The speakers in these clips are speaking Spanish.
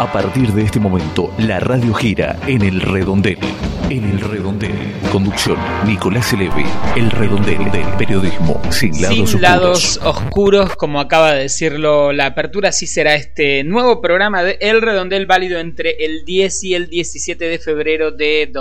A partir de este momento, la radio gira en El Redondel. En El Redondel. Conducción, Nicolás Elevi. El Redondel del periodismo sin lados oscuros. Sin lados oscuros, como acaba de decirlo la apertura, así será este nuevo programa de El Redondel, válido entre el 10 y el 17 de febrero de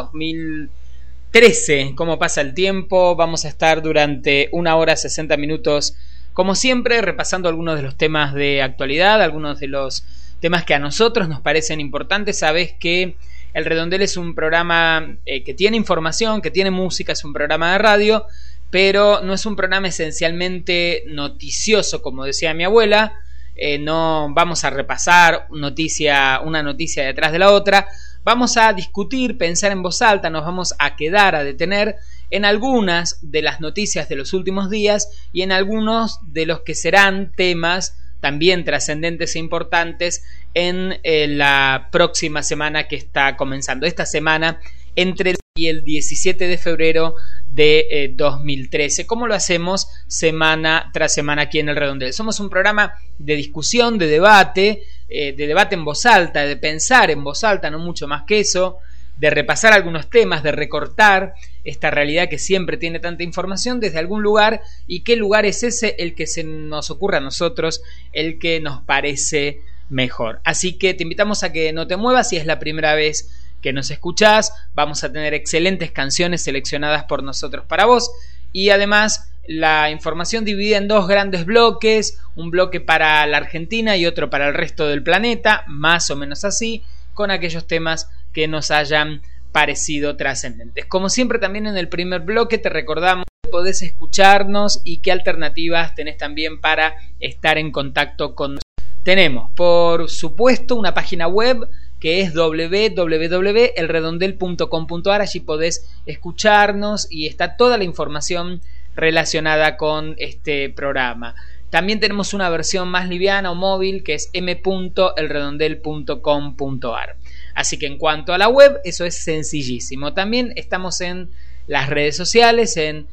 2013. ¿Cómo pasa el tiempo? Vamos a estar durante 1 hora 60 minutos, como siempre, repasando algunos de los temas de actualidad, algunos de los temas que a nosotros nos parecen importantes. Sabés que El Redondel es un programa que tiene información, que tiene música, es un programa de radio, pero no es un programa esencialmente noticioso, como decía mi abuela. No vamos a repasar una noticia detrás de la otra. Vamos a discutir, pensar en voz alta, nos vamos a quedar a detener en algunas de las noticias de los últimos días y en algunos de los que serán temas también trascendentes e importantes en la próxima semana que está comenzando. Esta semana entre el 17 de febrero de 2013. ¿Cómo lo hacemos semana tras semana aquí en El Redondel? Somos un programa de discusión, de debate en voz alta, de pensar en voz alta, no mucho más que eso, de repasar algunos temas, de recortar esta realidad que siempre tiene tanta información desde algún lugar. ¿Y qué lugar es ese? El que se nos ocurre a nosotros, el que nos parece mejor. Así que te invitamos a que no te muevas si es la primera vez que nos escuchás. Vamos a tener excelentes canciones seleccionadas por nosotros para vos, y además la información dividida en dos grandes bloques, un bloque para la Argentina y otro para el resto del planeta, más o menos así, con aquellos temas que nos hayan parecido trascendentes. Como siempre, también en el primer bloque te recordamos que podés escucharnos y qué alternativas tenés también para estar en contacto con nosotros. Tenemos, por supuesto, una página web que es www.elredondel.com.ar. Allí podés escucharnos y está toda la información relacionada con este programa. También tenemos una versión más liviana o móvil que es m.elredondel.com.ar. Así que en cuanto a la web, eso es sencillísimo. También estamos en las redes sociales, en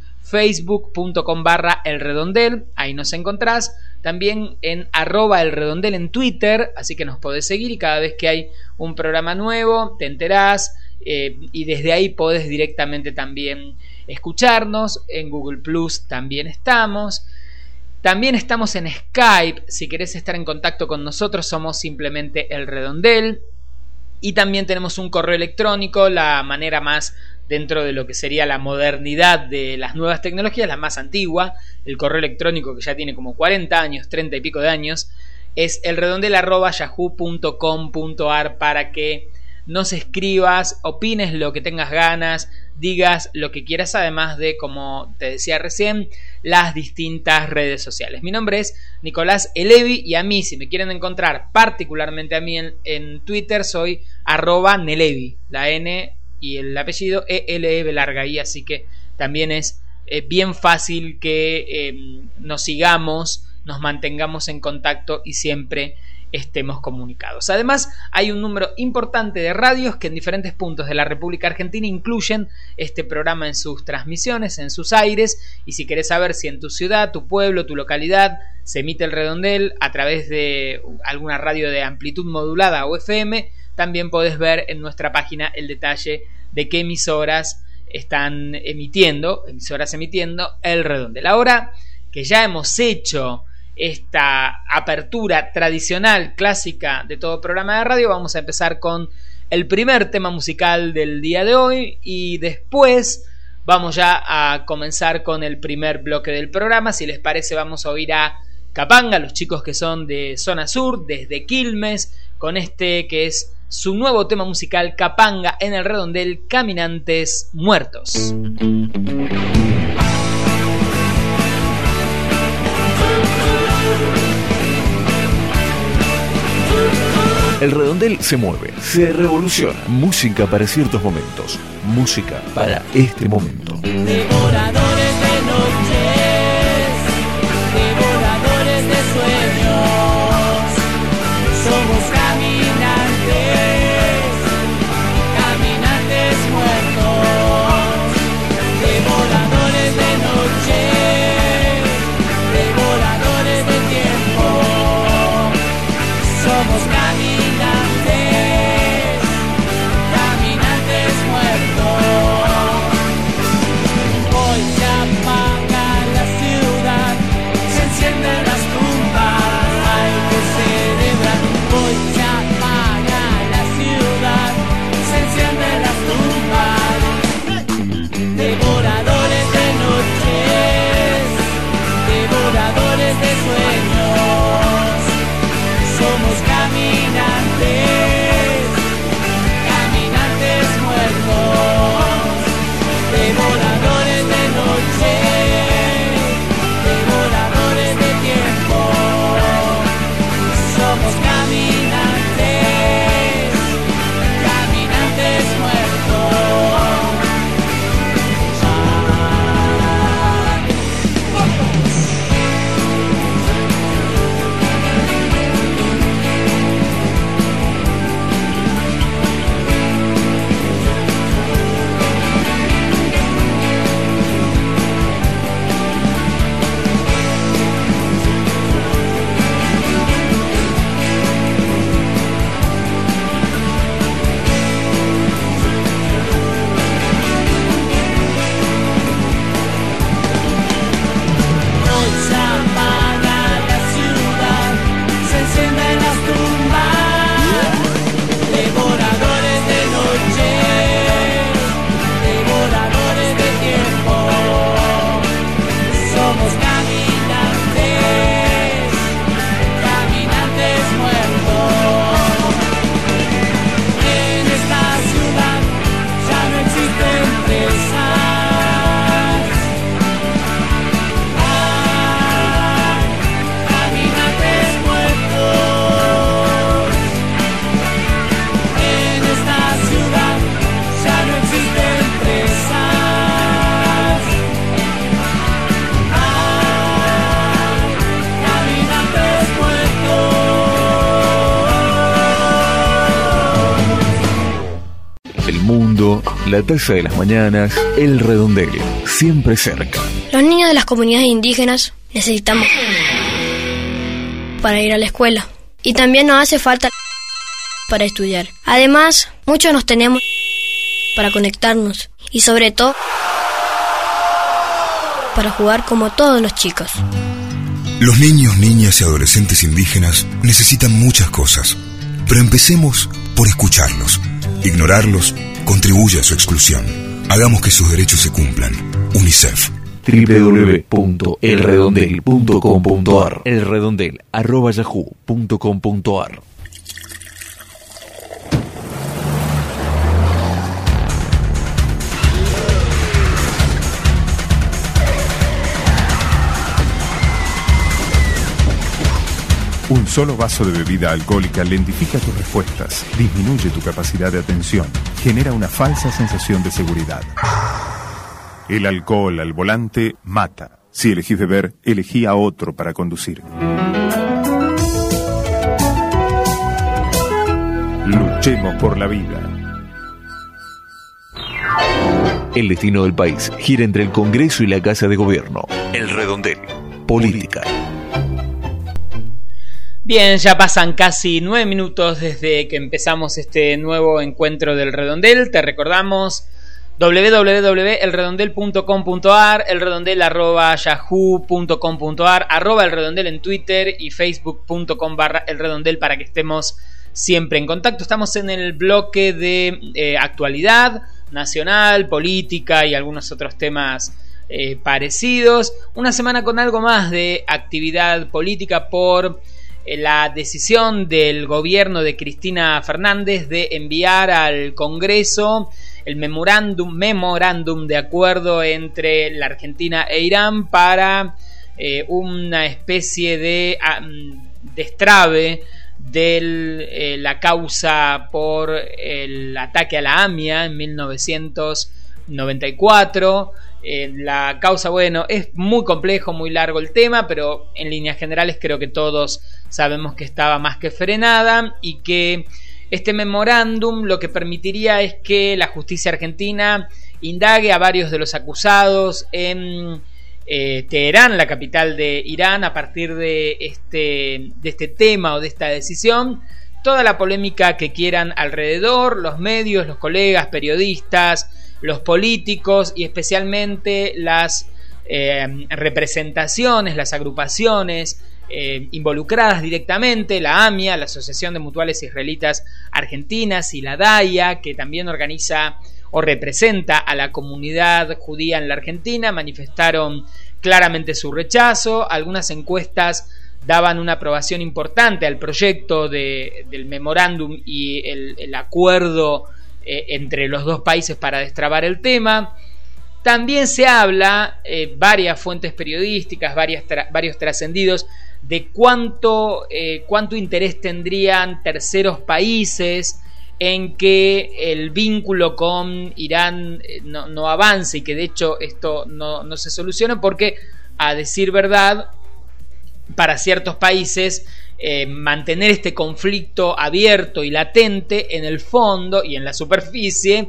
facebook.com/elredondel, ahí nos encontrás. También en @elredondel en Twitter, así que nos podés seguir y cada vez que hay un programa nuevo te enterás, y desde ahí podés directamente también escucharnos. En Google Plus también estamos. También estamos en Skype, si querés estar en contacto con nosotros somos simplemente El Redondel. Y también tenemos un correo electrónico, la manera más, dentro de lo que sería la modernidad de las nuevas tecnologías, la más antigua. El correo electrónico, que ya tiene como 40 años, 30 y pico de años, es elredondel@yahoo.com.ar, para que nos escribas, opines lo que tengas ganas, digas lo que quieras, además de, como te decía recién, las distintas redes sociales. Mi nombre es Nicolás Elevi y a mí, si me quieren encontrar particularmente a mí en Twitter, soy @Nelevi, la N y el apellido ELE larga I, así que también es bien fácil que nos sigamos, nos mantengamos en contacto y siempre estemos comunicados. Además, hay un número importante de radios que en diferentes puntos de la República Argentina incluyen este programa en sus transmisiones, en sus aires, y si querés saber si en tu ciudad, tu pueblo, tu localidad se emite El Redondel a través de alguna radio de amplitud modulada o FM, también podés ver en nuestra página el detalle de qué emisoras están emitiendo El Redondel. Ahora que ya hemos hecho esta apertura tradicional, clásica de todo programa de radio, vamos a empezar con el primer tema musical del día de hoy y después vamos ya a comenzar con el primer bloque del programa. Si les parece, vamos a oír a Capanga, los chicos que son de Zona Sur, desde Quilmes, con este que es su nuevo tema musical, Capanga en El Redondel, Caminantes Muertos. El Redondel se mueve, se revoluciona. Música para ciertos momentos, música para este momento. Devoradores de noches, devoradores de sueños, somos caminantes, caminantes muertos. Devoradores de noches, devoradores de tiempo, somos caminantes. la taza de las mañanas, El Redondel, siempre cerca. Los niños de las comunidades indígenas necesitamos para ir a la escuela. Y también nos hace falta para estudiar. Además, muchos nos tenemos para conectarnos. Y sobre todo, para jugar como todos los chicos. Los niños, niñas y adolescentes indígenas necesitan muchas cosas. Pero empecemos por escucharlos. Ignorarlos contribuye a su exclusión. Hagamos que sus derechos se cumplan. UNICEF. www.elredondel.com.ar elredondel@yahoo.com.ar. Un solo vaso de bebida alcohólica lentifica tus respuestas, disminuye tu capacidad de atención, genera una falsa sensación de seguridad. El alcohol al volante mata. Si elegís beber, elegí a otro para conducir. Luchemos por la vida. El destino del país gira entre el Congreso y la Casa de Gobierno. El Redondel. Política. Bien, ya pasan casi 9 minutos desde que empezamos este nuevo encuentro del Redondel. Te recordamos www.elredondel.com.ar, elredondel@yahoo.com.ar, @elredondel en Twitter y facebook.com/elredondel para que estemos siempre en contacto. Estamos en el bloque de actualidad nacional, política y algunos otros temas parecidos. Una semana con algo más de actividad política por la decisión del gobierno de Cristina Fernández de enviar al Congreso el memorándum de acuerdo entre la Argentina e Irán para una especie de destrabe de la causa por el ataque a la AMIA en 1994. La causa, bueno, es muy complejo, muy largo el tema, pero en líneas generales creo que todos sabemos que estaba más que frenada y que este memorándum lo que permitiría es que la justicia argentina indague a varios de los acusados en Teherán, la capital de Irán, a partir de este tema o de esta decisión, toda la polémica que quieran alrededor, los medios, los colegas, periodistas, los políticos y especialmente las representaciones, las agrupaciones involucradas directamente, la AMIA, la Asociación de Mutuales Israelitas Argentinas, y la DAIA, que también organiza o representa a la comunidad judía en la Argentina, manifestaron claramente su rechazo. Algunas encuestas daban una aprobación importante al proyecto del memorándum y el acuerdo entre los dos países para destrabar el tema. También se habla, varias fuentes periodísticas, varios trascendidos, de cuánto interés tendrían terceros países en que el vínculo con Irán no avance y que de hecho esto no se solucione, porque a decir verdad, para ciertos países mantener este conflicto abierto y latente en el fondo y en la superficie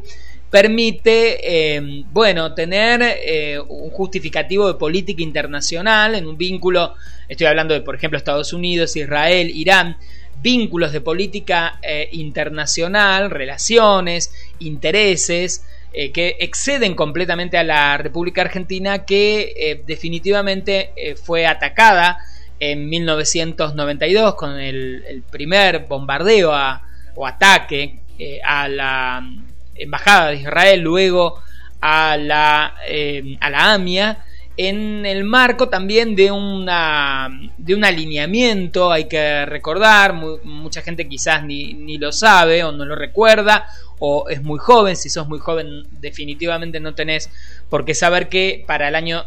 permite tener un justificativo de política internacional en un vínculo. Estoy hablando de, por ejemplo, Estados Unidos, Israel, Irán, vínculos de política internacional, relaciones, intereses que exceden completamente a la República Argentina, que definitivamente fue atacada en 1992 con el primer bombardeo o ataque a la Embajada de Israel, luego a la AMIA, en el marco también de un alineamiento. Hay que recordar, mucha gente quizás ni lo sabe o no lo recuerda, o es muy joven. Si sos muy joven, definitivamente no tenés por qué saber que para el año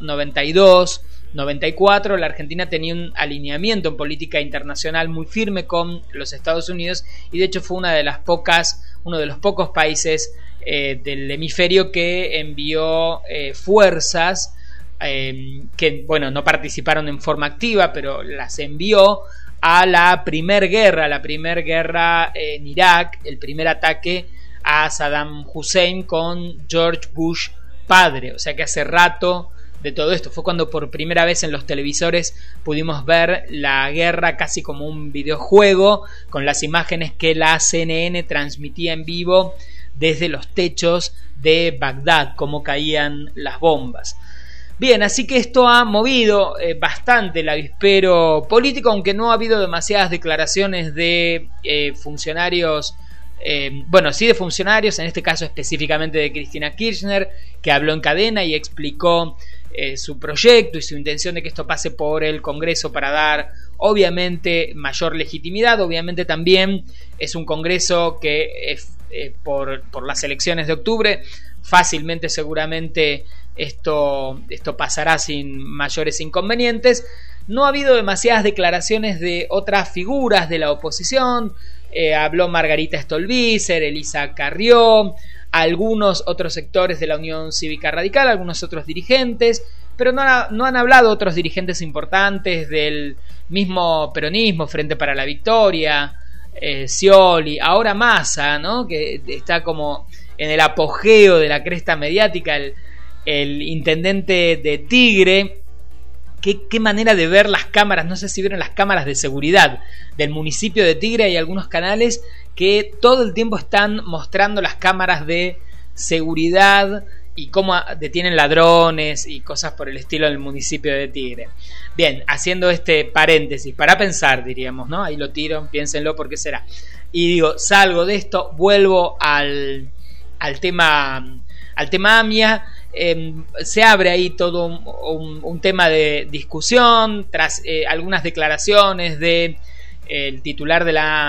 92-94 la Argentina tenía un alineamiento en política internacional muy firme con los Estados Unidos, y de hecho fue uno de los pocos países del hemisferio que envió fuerzas que no participaron en forma activa, pero las envió a la primer guerra en Irak, el primer ataque a Saddam Hussein con George Bush padre. O sea que hace rato de todo esto. Fue cuando por primera vez en los televisores pudimos ver la guerra casi como un videojuego, con las imágenes que la CNN transmitía en vivo desde los techos de Bagdad, cómo caían las bombas. Bien, así que esto ha movido bastante el avispero político, aunque no ha habido demasiadas declaraciones de funcionarios, sí de funcionarios, en este caso específicamente de Cristina Kirchner, que habló en cadena y explicó su proyecto y su intención de que esto pase por el Congreso para dar obviamente mayor legitimidad. Obviamente también es un Congreso que por las elecciones de octubre fácilmente seguramente esto pasará sin mayores inconvenientes. No ha habido demasiadas declaraciones de otras figuras de la oposición. Habló Margarita Stolbizer, Elisa Carrió, algunos otros sectores de la Unión Cívica Radical, algunos otros dirigentes, pero no han hablado otros dirigentes importantes del mismo peronismo, Frente para la Victoria, Scioli, ahora Massa, ¿no? Que está como en el apogeo de la cresta mediática, el intendente de Tigre. Qué manera de ver las cámaras. No sé si vieron las cámaras de seguridad del municipio de Tigre. Hay algunos canales que todo el tiempo están mostrando las cámaras de seguridad y cómo detienen ladrones y cosas por el estilo del municipio de Tigre. Bien, haciendo este paréntesis para pensar, diríamos, ¿no? Ahí lo tiro, piénsenlo por qué será. Y digo, salgo de esto, vuelvo al tema AMIA. Se abre ahí todo un tema de discusión tras algunas declaraciones de el titular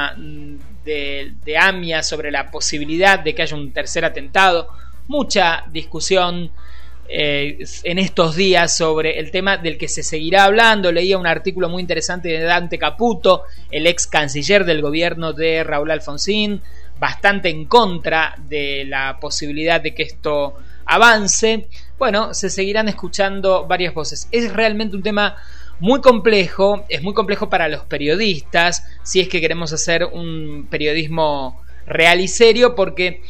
de AMIA sobre la posibilidad de que haya un tercer atentado. Mucha discusión en estos días sobre el tema del que se seguirá hablando. Leía un artículo muy interesante de Dante Caputo, el ex canciller del gobierno de Raúl Alfonsín, bastante en contra de la posibilidad de que esto avance. Bueno, se seguirán escuchando varias voces. Es realmente un tema muy complejo, es muy complejo para los periodistas, si es que queremos hacer un periodismo real y serio, porque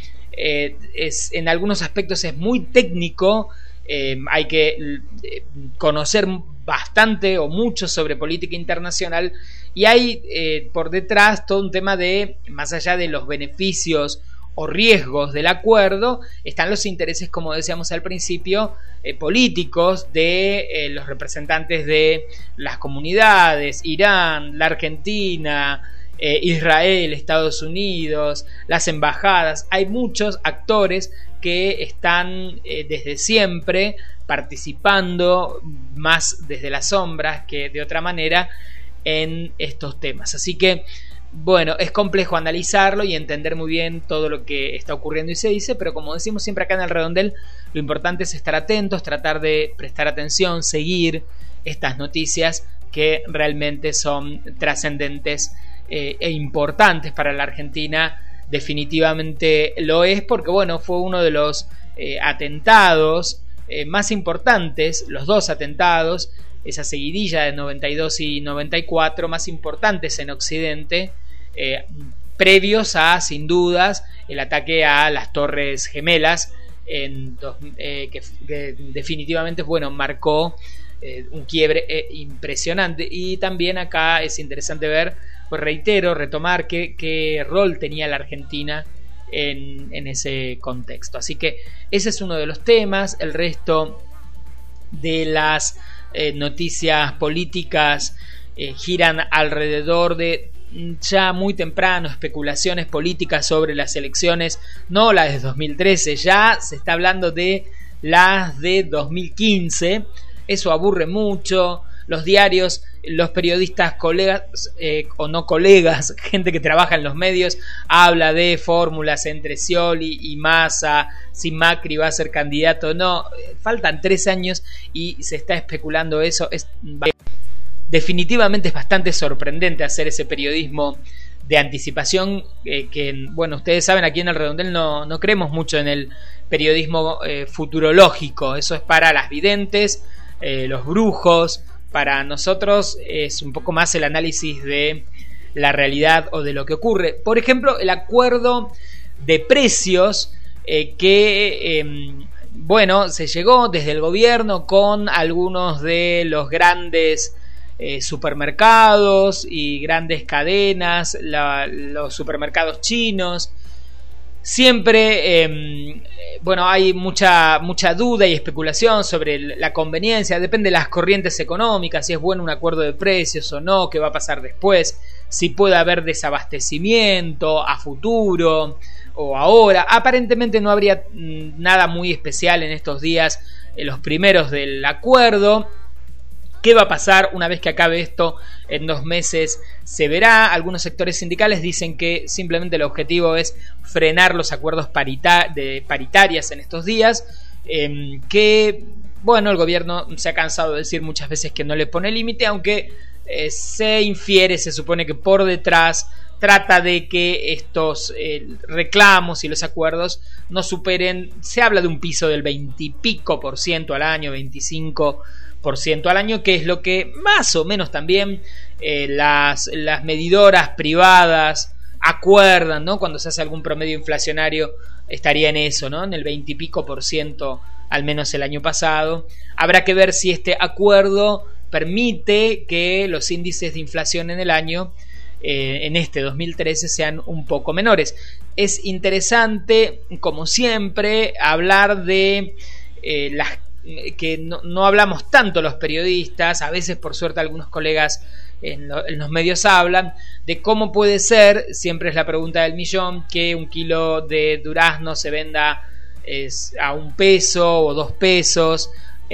en algunos aspectos es muy técnico. Hay que conocer bastante o mucho sobre política internacional, y hay por detrás todo un tema de, más allá de los beneficios o riesgos del acuerdo, están los intereses, como decíamos al principio, políticos de los representantes de las comunidades, Irán, la Argentina, Israel, Estados Unidos, las embajadas. Hay muchos actores que están desde siempre participando, más desde las sombras que de otra manera, en estos temas. Así que, bueno, es complejo analizarlo y entender muy bien todo lo que está ocurriendo y se dice, pero como decimos siempre acá en el Redondel, lo importante es estar atentos, tratar de prestar atención, seguir estas noticias que realmente son trascendentes e importantes para la Argentina. Definitivamente lo es, porque bueno, fue uno de los atentados más importantes, los dos atentados, esa seguidilla de 92 y 94 más importantes en Occidente, previos a, sin dudas, el ataque a las Torres Gemelas, que definitivamente, bueno, marcó un quiebre impresionante. Y también acá es interesante ver, pues reitero, retomar qué rol tenía la Argentina en ese contexto. Así que ese es uno de los temas. El resto de las noticias políticas giran alrededor de, ya muy temprano, especulaciones políticas sobre las elecciones, no las de 2013, ya se está hablando de las de 2015. Eso aburre mucho. Los diarios, los periodistas, colegas o no colegas, gente que trabaja en los medios, habla de fórmulas entre Scioli y Massa, si Macri va a ser candidato o no. Faltan 3 años y se está especulando eso. Definitivamente es bastante sorprendente hacer ese periodismo de anticipación, que bueno, ustedes saben, aquí en el Redondel no creemos mucho en el periodismo futurológico. Eso es para las videntes, los brujos. Para nosotros es un poco más el análisis de la realidad o de lo que ocurre. Por ejemplo, el acuerdo de precios bueno, se llegó desde el gobierno con algunos de los grandes supermercados y grandes cadenas, los supermercados chinos. Siempre, bueno, hay mucha duda y especulación sobre la conveniencia, depende de las corrientes económicas, si es bueno un acuerdo de precios o no, qué va a pasar después, si puede haber desabastecimiento a futuro o ahora. Aparentemente no habría nada muy especial en estos días, los primeros del acuerdo. ¿Qué va a pasar una vez que acabe esto? En 2 meses se verá. Algunos sectores sindicales dicen que simplemente el objetivo es frenar los acuerdos paritarias en estos días, que, bueno, el gobierno se ha cansado de decir muchas veces que no le pone límite, aunque se infiere, se supone que por detrás trata de que estos reclamos y los acuerdos no superen. Se habla de un piso del 20 y pico % al año, 25% al año, que es lo que más o menos también las medidoras privadas acuerdan, ¿no? Cuando se hace algún promedio inflacionario estaría en eso, ¿no? En el 20 y pico %, al menos el año pasado. Habrá que ver si este acuerdo permite que los índices de inflación en el año, en este 2013, sean un poco menores. Es interesante, como siempre, hablar de las que no hablamos tanto los periodistas, a veces por suerte algunos colegas en los medios hablan, de cómo puede ser, siempre es la pregunta del millón, que un kilo de durazno se venda a $1 o $2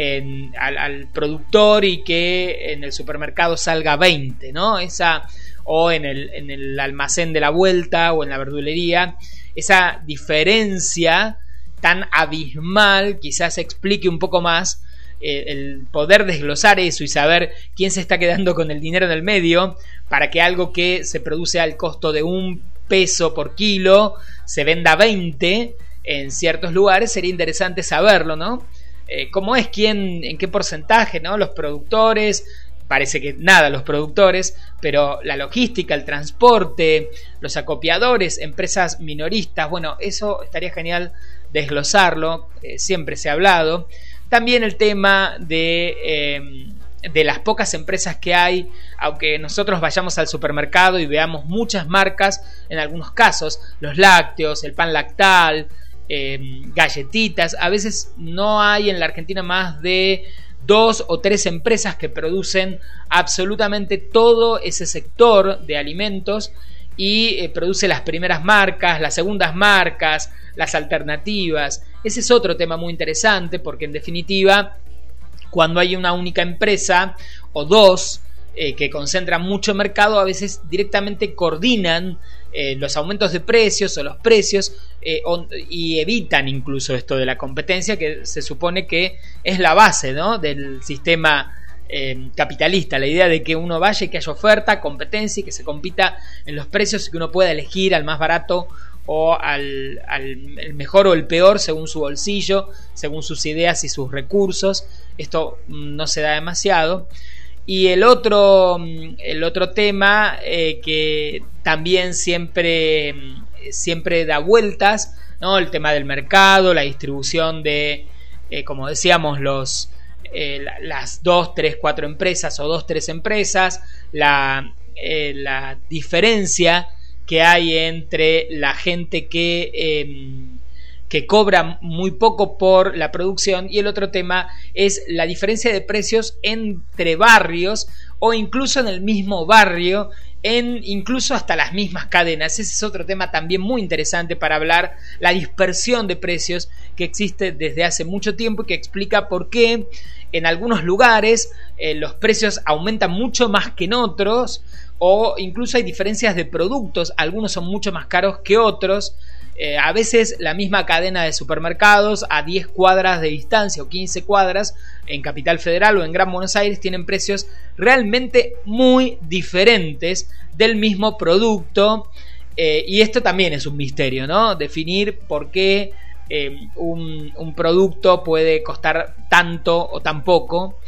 al productor y que en el supermercado salga 20, ¿no? O en el almacén de la vuelta o en la verdulería, esa diferencia tan abismal quizás explique un poco más el poder desglosar eso y saber quién se está quedando con el dinero en el medio para que algo que se produce al costo de $1 por kilo se venda 20 en ciertos lugares. Sería interesante saberlo, ¿no? ¿Cómo es? ¿Quién? ¿En qué porcentaje? ¿No? Los productores, parece que nada los productores, pero la logística, el transporte, los acopiadores, empresas minoristas, bueno, eso estaría genial desglosarlo, siempre se ha hablado. También el tema de las pocas empresas que hay, aunque nosotros vayamos al supermercado y veamos muchas marcas, en algunos casos, los lácteos, el pan lactal, galletitas, a veces no hay en la Argentina más de 2 o 3 empresas que producen absolutamente todo ese sector de alimentos y produce las primeras marcas, las segundas marcas, las alternativas. Ese es otro tema muy interesante porque en definitiva cuando hay una única empresa o dos que concentran mucho mercado, a veces directamente coordinan los aumentos de precios o los precios y evitan incluso esto de la competencia, que se supone que es la base, ¿no?, del sistema capitalista, la idea de que uno vaya y que haya oferta, competencia y que se compita en los precios y que uno pueda elegir al más barato o al mejor o el peor según su bolsillo, según sus ideas y sus recursos. Esto no se da demasiado. Y el otro tema que también siempre da vueltas, ¿no?, el tema del mercado, la distribución de, como decíamos, las 2, 3, 4 empresas o 2, 3 empresas, la diferencia que hay entre la gente que cobra muy poco por la producción, y el otro tema es la diferencia de precios entre barrios o incluso en el mismo barrio, incluso hasta las mismas cadenas. Ese es otro tema también muy interesante para hablar, la dispersión de precios que existe desde hace mucho tiempo y que explica por qué en algunos lugares los precios aumentan mucho más que en otros, o incluso hay diferencias de productos, algunos son mucho más caros que otros. A veces la misma cadena de supermercados a 10 cuadras de distancia o 15 cuadras en Capital Federal o en Gran Buenos Aires tienen precios realmente muy diferentes del mismo producto, y esto también es un misterio, ¿no? Definir por qué un producto puede costar tanto o tan poco.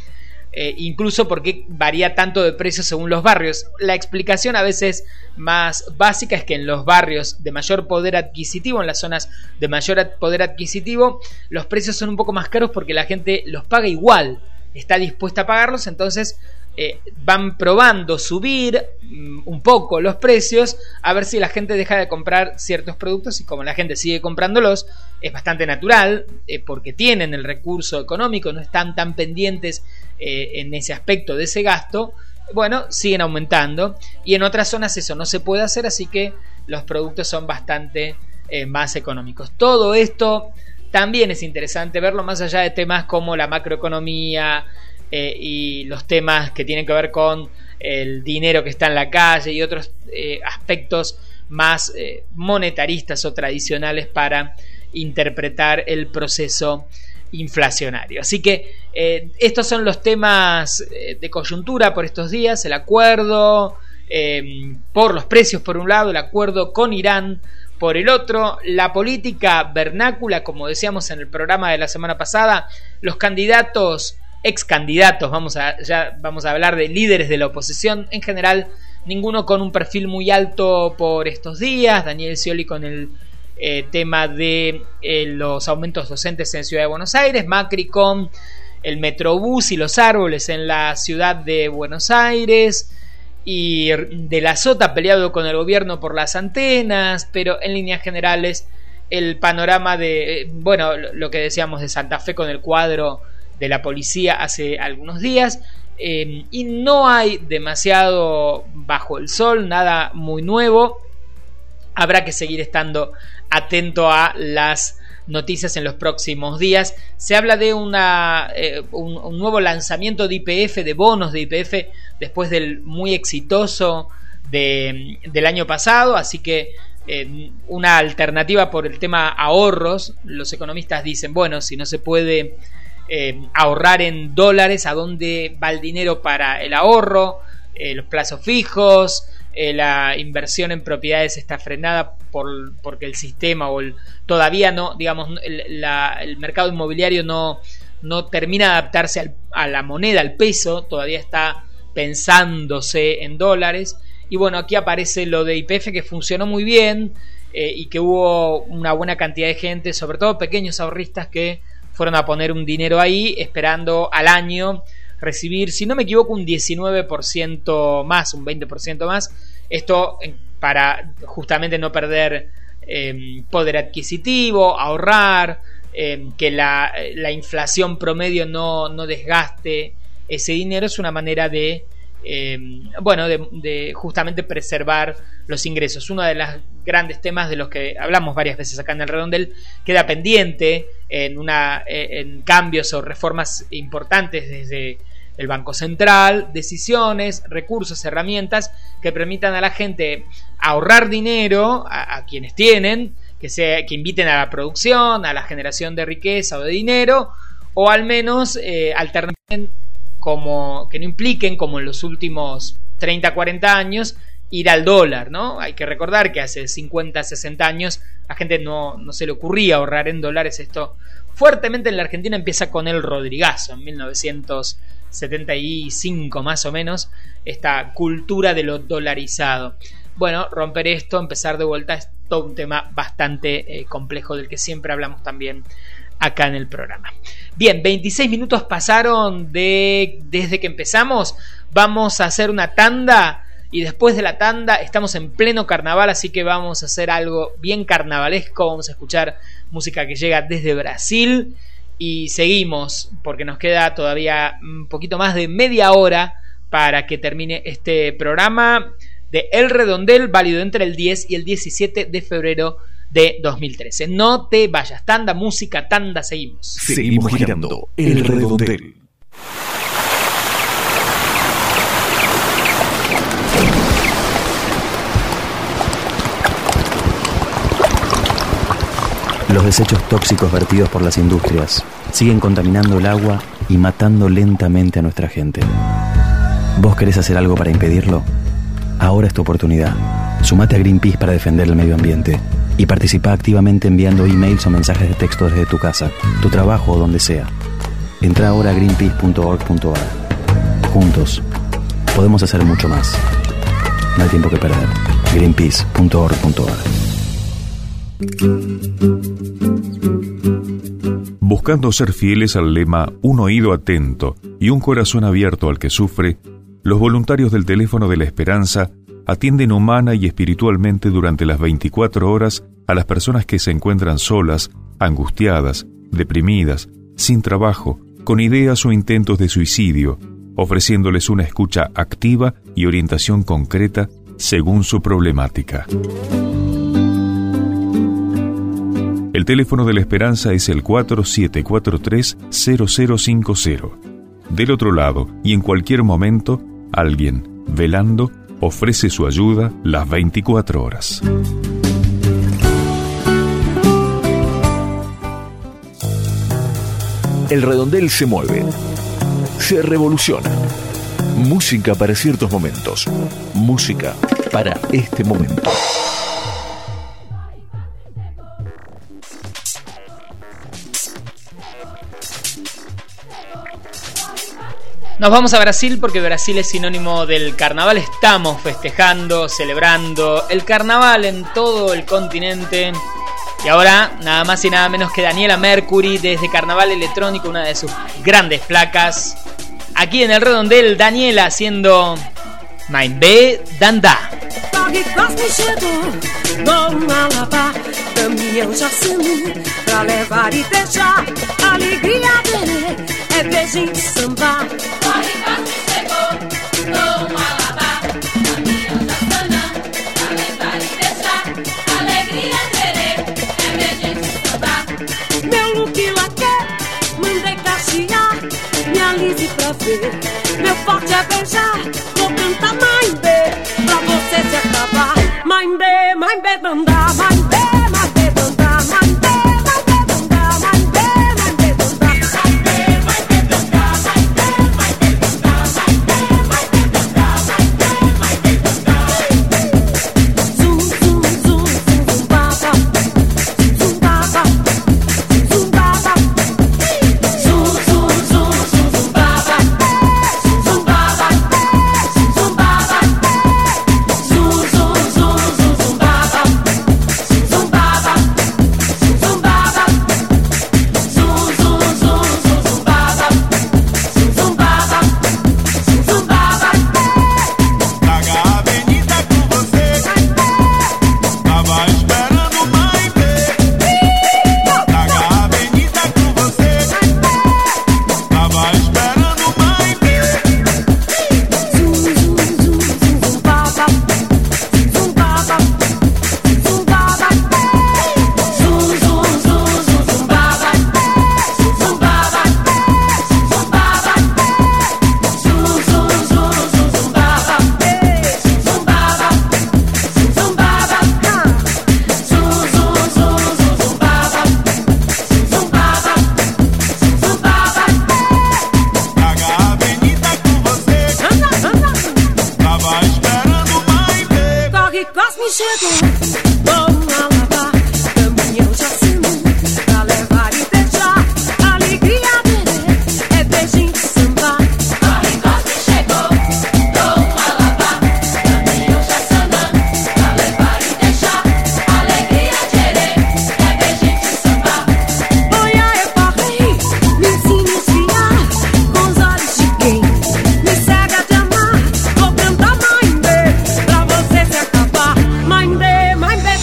incluso porque varía tanto de precio según los barrios. La explicación a veces más básica es que en los barrios de mayor poder adquisitivo, en las zonas de mayor poder adquisitivo, los precios son un poco más caros porque la gente los paga igual, está dispuesta a pagarlos, entonces van probando subir un poco los precios a ver si la gente deja de comprar ciertos productos, y como la gente sigue comprándolos es bastante natural, porque tienen el recurso económico, no están tan pendientes en ese aspecto de ese gasto, bueno, siguen aumentando, y en otras zonas eso no se puede hacer, así que los productos son bastante más económicos. Todo esto también es interesante verlo más allá de temas como la macroeconomía y los temas que tienen que ver con el dinero que está en la calle y otros aspectos más monetaristas o tradicionales para interpretar el proceso inflacionario. Así que estos son los temas de coyuntura por estos días: el acuerdo por los precios por un lado, el acuerdo con Irán por el otro, la política vernácula, como decíamos en el programa de la semana pasada, los candidatos, ex candidatos, vamos a hablar de líderes de la oposición en general, ninguno con un perfil muy alto por estos días. Daniel Scioli con el tema de los aumentos docentes en Ciudad de Buenos Aires, Macri con el Metrobús y los árboles en la ciudad de Buenos Aires, y de la Sota peleado con el gobierno por las antenas, pero en líneas generales el panorama de, bueno, lo que decíamos de Santa Fe con el cuadro de la policía hace algunos días, y no hay demasiado bajo el sol, nada muy nuevo. Habrá que seguir estando atento a las noticias en los próximos días. Se habla de un nuevo lanzamiento de YPF, de bonos de YPF, después del muy exitoso del año pasado, así que una alternativa por el tema ahorros. Los economistas dicen, bueno, si no se puede ahorrar en dólares, ¿a dónde va el dinero para el ahorro? Los plazos fijos, la inversión en propiedades está frenada porque el sistema todavía no, digamos, el mercado inmobiliario no termina de adaptarse a la moneda, al peso, todavía está pensándose en dólares. Y bueno, aquí aparece lo de YPF, que funcionó muy bien, y que hubo una buena cantidad de gente, sobre todo pequeños ahorristas, que fueron a poner un dinero ahí esperando al año recibir, si no me equivoco, un 19% más, un 20% más. Esto para justamente no perder poder adquisitivo, ahorrar, que la inflación promedio no desgaste ese dinero. Es una manera de justamente preservar los ingresos. Uno de los grandes temas de los que hablamos varias veces acá en el Redondel queda pendiente en cambios o reformas importantes desde el Banco Central, decisiones, recursos, herramientas que permitan a la gente ahorrar dinero, a quienes tienen, que inviten a la producción, a la generación de riqueza o de dinero, o al menos alternativas que no impliquen, como en los últimos 30, 40 años, ir al dólar, ¿no? Hay que recordar que hace 50, 60 años la gente no se le ocurría ahorrar en dólares. Esto fuertemente en la Argentina empieza con el Rodrigazo, en 1975 más o menos, esta cultura de lo dolarizado. Bueno, romper esto, empezar de vuelta, es todo un tema bastante complejo, del que siempre hablamos también acá en el programa. Bien, 26 minutos pasaron desde que empezamos. Vamos a hacer una tanda, y después de la tanda estamos en pleno carnaval, así que vamos a hacer algo bien carnavalesco. Vamos a escuchar música que llega desde Brasil y seguimos, porque nos queda todavía un poquito más de media hora para que termine este programa de El Redondel, válido entre el 10 y el 17 de febrero de 2013. No te vayas, tanda, música, tanda, seguimos. Seguimos girando El Redondel. Los desechos tóxicos vertidos por las industrias siguen contaminando el agua y matando lentamente a nuestra gente. ¿Vos querés hacer algo para impedirlo? Ahora es tu oportunidad. Sumate a Greenpeace para defender el medio ambiente y participa activamente enviando emails o mensajes de texto desde tu casa, tu trabajo o donde sea. Entra ahora a greenpeace.org.ar. Juntos, podemos hacer mucho más. No hay tiempo que perder. Greenpeace.org.ar. Buscando ser fieles al lema "un oído atento y un corazón abierto al que sufre", los voluntarios del Teléfono de la Esperanza atienden humana y espiritualmente durante las 24 horas a las personas que se encuentran solas, angustiadas, deprimidas, sin trabajo, con ideas o intentos de suicidio, ofreciéndoles una escucha activa y orientación concreta según su problemática. El teléfono de la Esperanza es el 4743-0050. Del otro lado, y en cualquier momento, alguien, velando, ofrece su ayuda las 24 horas. El redondel se mueve, se revoluciona. Música para ciertos momentos. Música para este momento. Nos vamos a Brasil porque Brasil es sinónimo del carnaval. Estamos festejando, celebrando el carnaval en todo el continente. Y ahora, nada más y nada menos que Daniela Mercury desde Carnaval Electrónico, una de sus grandes placas. Aquí en el redondel, Daniela haciendo Mein B Dandá. Pague quase me chegou, dou uma lava, caminhão já saiu, pra levar e deixar, alegria dele, é beijinho de samba. Pague quase me chegou, dou uma lava, caminhão já saiu, pra levar e deixar, alegria dele, é beijinho de samba. Meu look laque, mandei cachear, me alise pra ver, meu forte é beijar, vou cantar mais bem, pra você se acabar. Mein B Dandá, mein B Dandá, mein B Dandá, mein B Dandá, mein B Dandá, mein B Dandá, mein B Dandá, mein B Dandá. Zum zum zum zum baba, zum baba, zum baba, zum zum zum zum baba, zum baba, zum baba. Mein B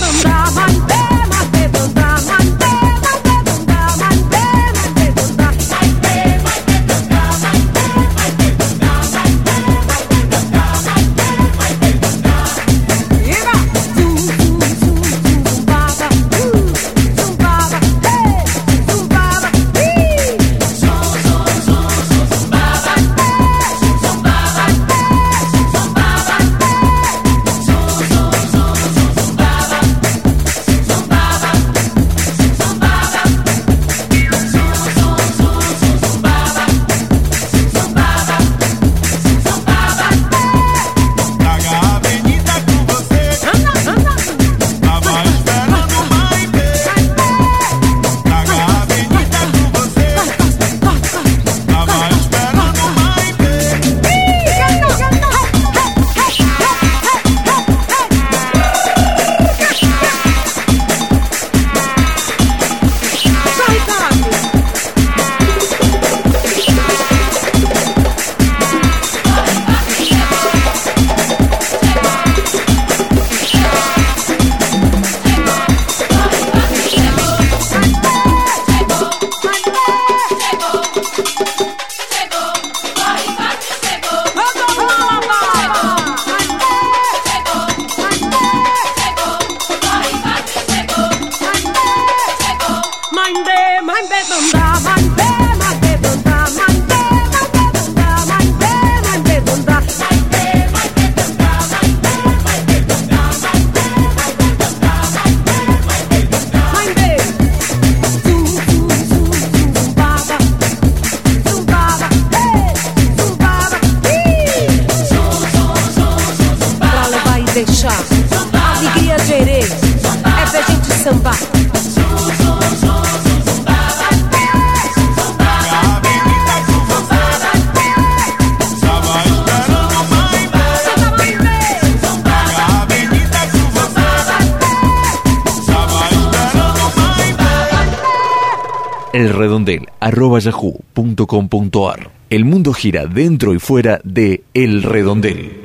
elredondel@yahoo.com.ar. El mundo gira dentro y fuera de El Redondel.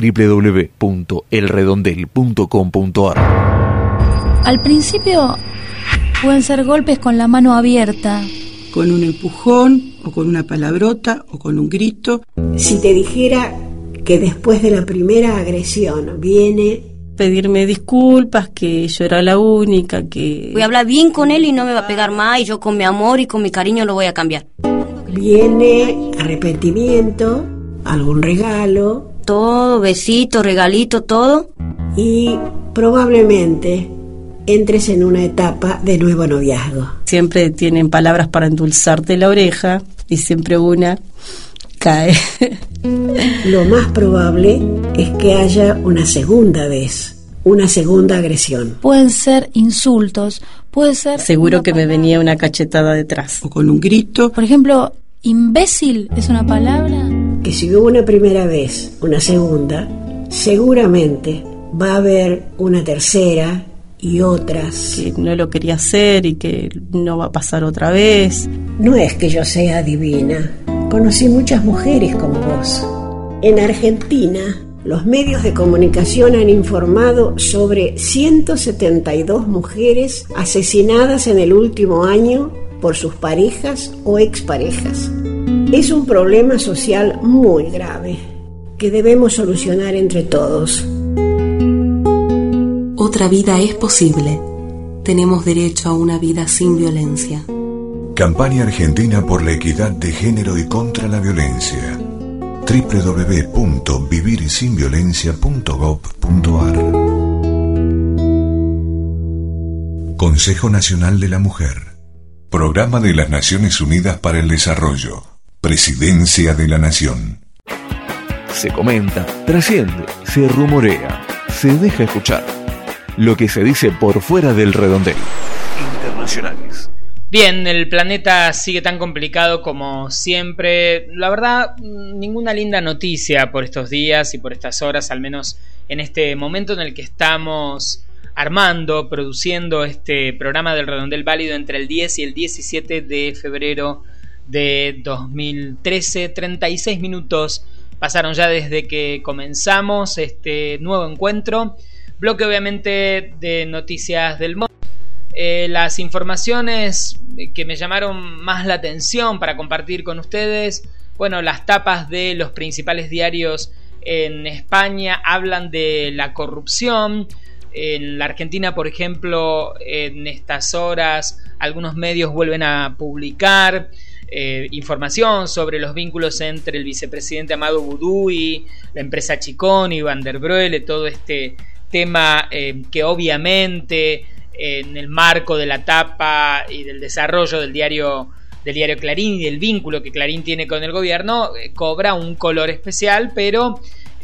www.elredondel.com.ar. Al principio pueden ser golpes con la mano abierta, con un empujón o con una palabrota o con un grito. Si te dijera que después de la primera agresión viene pedirme disculpas, que yo era la única, que voy a hablar bien con él y no me va a pegar más, y yo con mi amor y con mi cariño lo voy a cambiar. Viene arrepentimiento, algún regalo, todo, besito, regalito, todo, y probablemente entres en una etapa de nuevo noviazgo. Siempre tienen palabras para endulzarte la oreja y siempre una cae. Lo más probable es que haya una segunda vez, una segunda agresión. Pueden ser insultos, puede ser... Seguro que me venía una cachetada detrás. O con un grito. Por ejemplo, imbécil es una palabra. Que si hubo una primera vez, una segunda, seguramente va a haber una tercera y otras. Que no lo quería hacer y que no va a pasar otra vez. No es que yo sea divina. Conocí muchas mujeres como vos. En Argentina, los medios de comunicación han informado sobre 172 mujeres asesinadas en el último año por sus parejas o exparejas. Es un problema social muy grave que debemos solucionar entre todos. Otra vida es posible. Tenemos derecho a una vida sin violencia. Campaña Argentina por la Equidad de Género y contra la Violencia. www.vivirsinviolencia.gov.ar. Consejo Nacional de la Mujer. Programa de las Naciones Unidas para el Desarrollo. Presidencia de la Nación. Se comenta, trasciende, se rumorea, se deja escuchar. Lo que se dice por fuera del redondel. Internacionales. Bien, el planeta sigue tan complicado como siempre. La verdad, ninguna linda noticia por estos días y por estas horas, al menos en este momento en el que estamos armando, produciendo este programa del Redondel Válido entre el 10 y el 17 de febrero de 2013. 36 minutos pasaron ya desde que comenzamos este nuevo encuentro. Bloque obviamente de noticias del mundo. Las informaciones que me llamaron más la atención para compartir con ustedes, bueno, las tapas de los principales diarios en España hablan de la corrupción. En la Argentina, por ejemplo, en estas horas algunos medios vuelven a publicar información sobre los vínculos entre el vicepresidente Amado Boudou y la empresa Chicón y Van der Broele, todo este tema que obviamente en el marco de la tapa y del desarrollo del diario Clarín y del vínculo que Clarín tiene con el gobierno cobra un color especial, pero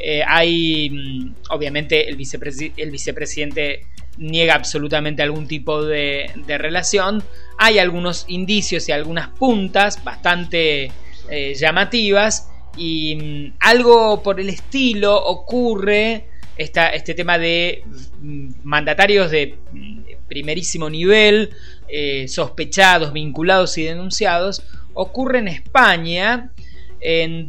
hay obviamente el vicepresidente niega absolutamente algún tipo de relación. Hay algunos indicios y algunas puntas bastante llamativas, y algo por el estilo ocurre. Este tema de mandatarios de primerísimo nivel, sospechados, vinculados y denunciados, ocurre en España, en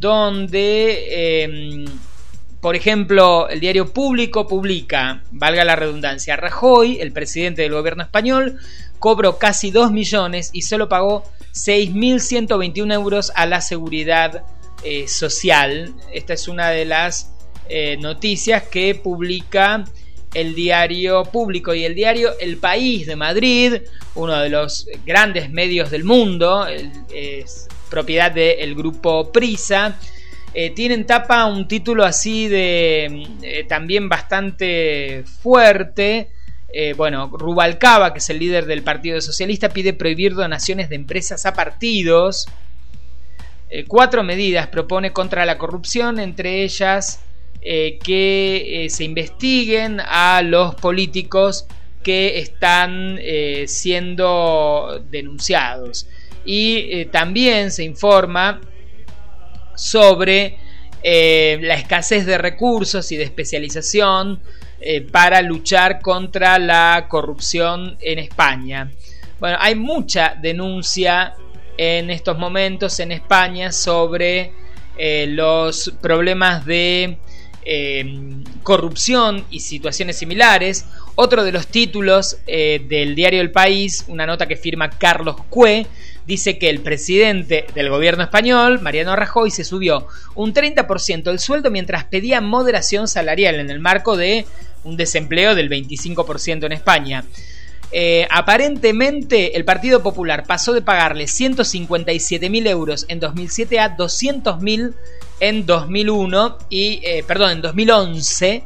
donde, por ejemplo, el diario Público publica, valga la redundancia, Rajoy, el presidente del gobierno español, cobró casi 2 millones y solo pagó 6.121 euros a la seguridad social. Esta es una de las noticias que publica el diario Público, y el diario El País de Madrid, uno de los grandes medios del mundo, es propiedad del grupo Prisa. Tienen tapa un título así de también bastante fuerte. Bueno, Rubalcaba, que es el líder del Partido Socialista, pide prohibir donaciones de empresas a partidos. 4 medidas propone contra la corrupción, entre ellas que se investiguen a los políticos que están siendo denunciados, y también se informa sobre la escasez de recursos y de especialización para luchar contra la corrupción en España. Bueno, hay mucha denuncia en estos momentos en España sobre los problemas de corrupción y situaciones similares. Otro de los títulos del diario El País, una nota que firma Carlos Cue, dice que el presidente del gobierno español, Mariano Rajoy, se subió un 30% el sueldo mientras pedía moderación salarial en el marco de un desempleo del 25% en España. Aparentemente el Partido Popular pasó de pagarle 157.000 euros en 2007 a 200.000 en 2011,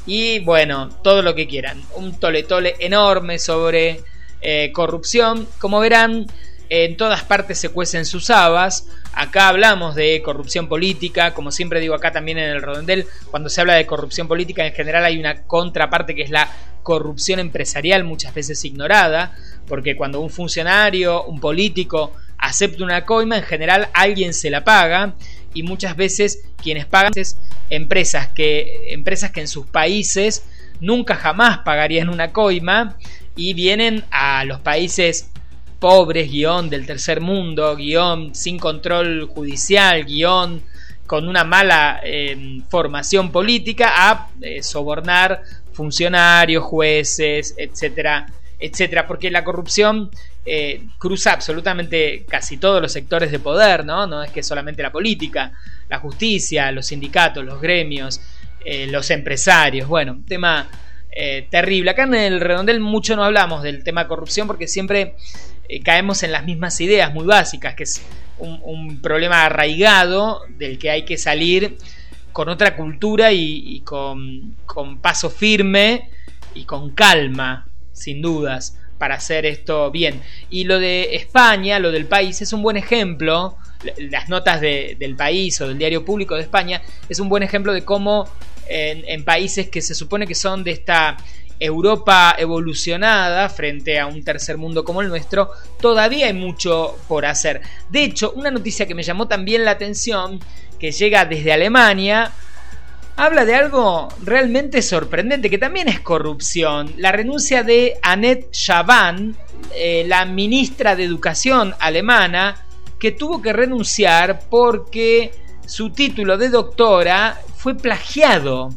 y bueno, todo lo que quieran, un tole enorme sobre corrupción. Como verán, en todas partes se cuecen sus habas. Acá hablamos de corrupción política, como siempre digo acá también en el Redondel, cuando se habla de corrupción política en general hay una contraparte que es la corrupción empresarial, muchas veces ignorada, porque cuando un funcionario, un político acepta una coima, en general alguien se la paga, y muchas veces quienes pagan es empresas que en sus países nunca jamás pagarían una coima y vienen a los países pobres, guión del tercer mundo, guión sin control judicial, guión con una mala formación política, a sobornar funcionarios, jueces, etcétera, etcétera, porque la corrupción cruza absolutamente casi todos los sectores de poder, no es que solamente la política, la justicia, los sindicatos, los gremios, los empresarios. Bueno, tema terrible. Acá en el Redondel mucho no hablamos del tema corrupción porque siempre caemos en las mismas ideas muy básicas, que es un problema arraigado del que hay que salir con otra cultura y con paso firme y con calma, sin dudas, para hacer esto bien. Y lo de España, lo del País, es un buen ejemplo. Las notas del País o del Diario Público de España es un buen ejemplo de cómo en países que se supone que son de esta Europa evolucionada frente a un tercer mundo como el nuestro, todavía hay mucho por hacer. De hecho, una noticia que me llamó también la atención, que llega desde Alemania, habla de algo realmente sorprendente, que también es corrupción. La renuncia de Annette Schavan, la ministra de Educación alemana, que tuvo que renunciar porque su título de doctora fue plagiado.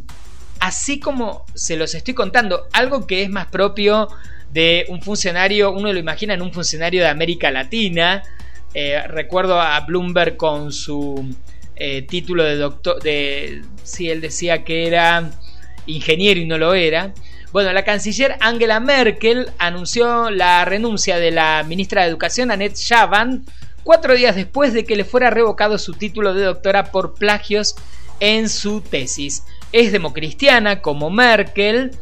Así como se los estoy contando, algo que es más propio de un funcionario, uno lo imagina en un funcionario de América Latina. Recuerdo a Bloomberg con su título de doctor, sí, él decía que era ingeniero y no lo era. Bueno, la canciller Angela Merkel anunció la renuncia de la ministra de Educación, Annette Schavan, 4 días después de que le fuera revocado su título de doctora por plagios en su tesis. Es democristiana como Merkel